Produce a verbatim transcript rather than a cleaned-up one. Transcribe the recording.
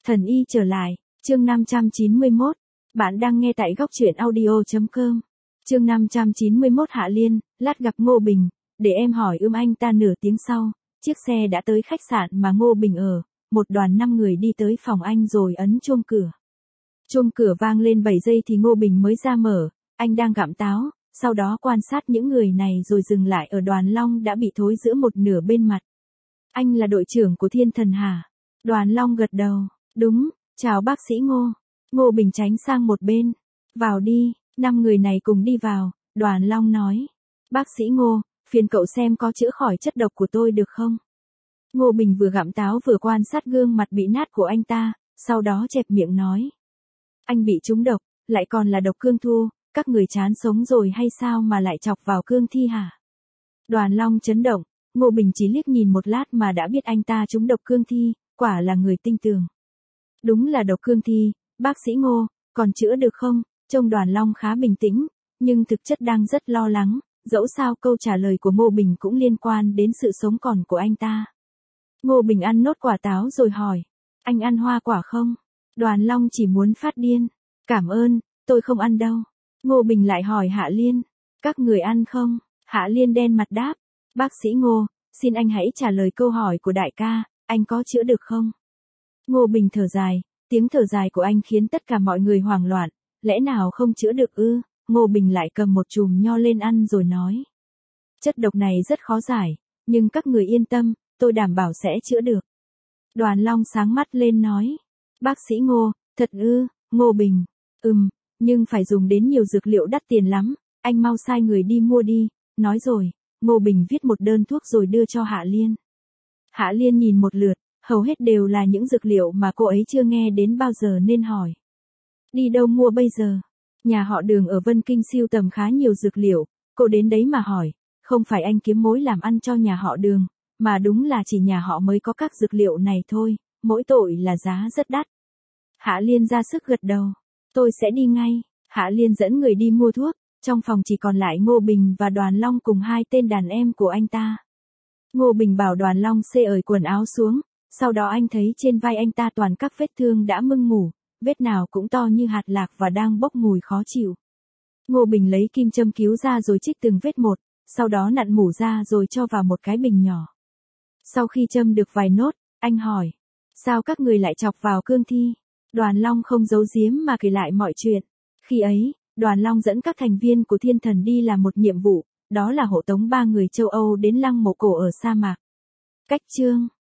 Thần y trở lại, chương năm trăm chín mươi mốt. Bạn đang nghe tại góc truyện audio chấm com. Chương năm trăm chín mươi mốt Hạ Liên, lát gặp Ngô Bình, để em hỏi ưm anh ta. Nửa tiếng sau, chiếc xe đã tới khách sạn mà Ngô Bình ở, một đoàn năm người đi tới phòng anh rồi ấn chuông cửa. Chuông cửa vang lên bảy giây thì Ngô Bình mới ra mở, anh đang gặm táo, sau đó quan sát những người này rồi dừng lại ở Đoàn Long đã bị thối giữa một nửa bên mặt. Anh là đội trưởng của Thiên Thần hả? Đoàn Long gật đầu, đúng, chào bác sĩ Ngô. Ngô Bình tránh sang một bên, vào đi. Năm người này cùng đi vào, Đoàn Long nói. Bác sĩ Ngô, phiền cậu xem có chữa khỏi chất độc của tôi được không? Ngô Bình vừa gặm táo vừa quan sát gương mặt bị nát của anh ta, sau đó chẹp miệng nói. Anh bị trúng độc, lại còn là độc cương thu, các người chán sống rồi hay sao mà lại chọc vào cương thi hả? Đoàn Long chấn động, Ngô Bình chỉ liếc nhìn một lát mà đã biết anh ta trúng độc cương thi, quả là người tinh tường. Đúng là độc cương thi, bác sĩ Ngô, còn chữa được không? Trông Đoàn Long khá bình tĩnh, nhưng thực chất đang rất lo lắng, dẫu sao câu trả lời của Ngô Bình cũng liên quan đến sự sống còn của anh ta. Ngô Bình ăn nốt quả táo rồi hỏi, anh ăn hoa quả không? Đoàn Long chỉ muốn phát điên, cảm ơn, tôi không ăn đâu. Ngô Bình lại hỏi Hạ Liên, các người ăn không? Hạ Liên đen mặt đáp, bác sĩ Ngô, xin anh hãy trả lời câu hỏi của đại ca, anh có chữa được không? Ngô Bình thở dài, tiếng thở dài của anh khiến tất cả mọi người hoảng loạn, lẽ nào không chữa được ư? Ngô Bình lại cầm một chùm nho lên ăn rồi nói. Chất độc này rất khó giải, nhưng các người yên tâm, tôi đảm bảo sẽ chữa được. Đoàn Long sáng mắt lên nói. Bác sĩ Ngô, thật ư? Ngô Bình, ừm, nhưng phải dùng đến nhiều dược liệu đắt tiền lắm, anh mau sai người đi mua đi. Nói rồi, Ngô Bình viết một đơn thuốc rồi đưa cho Hạ Liên. Hạ Liên nhìn một lượt, hầu hết đều là những dược liệu mà cô ấy chưa nghe đến bao giờ nên hỏi. Đi đâu mua bây giờ? Nhà họ Đường ở Vân Kinh sưu tầm khá nhiều dược liệu, cô đến đấy mà hỏi, không phải anh kiếm mối làm ăn cho nhà họ Đường, mà đúng là chỉ nhà họ mới có các dược liệu này thôi, mỗi tội là giá rất đắt. Hạ Liên ra sức gật đầu, tôi sẽ đi ngay. Hạ Liên dẫn người đi mua thuốc, trong phòng chỉ còn lại Ngô Bình và Đoàn Long cùng hai tên đàn em của anh ta. Ngô Bình bảo Đoàn Long xê ởi quần áo xuống, sau đó anh thấy trên vai anh ta toàn các vết thương đã mưng mủ, vết nào cũng to như hạt lạc và đang bốc mùi khó chịu. Ngô Bình lấy kim châm cứu ra rồi trích từng vết một, sau đó nặn mủ ra rồi cho vào một cái bình nhỏ. Sau khi châm được vài nốt, anh hỏi, sao các người lại chọc vào cương thi? Đoàn Long không giấu giếm mà kể lại mọi chuyện. Khi ấy, Đoàn Long dẫn các thành viên của Thiên Thần đi làm một nhiệm vụ, đó là hộ tống ba người châu Âu đến lăng mộ cổ ở sa mạc. Cách chương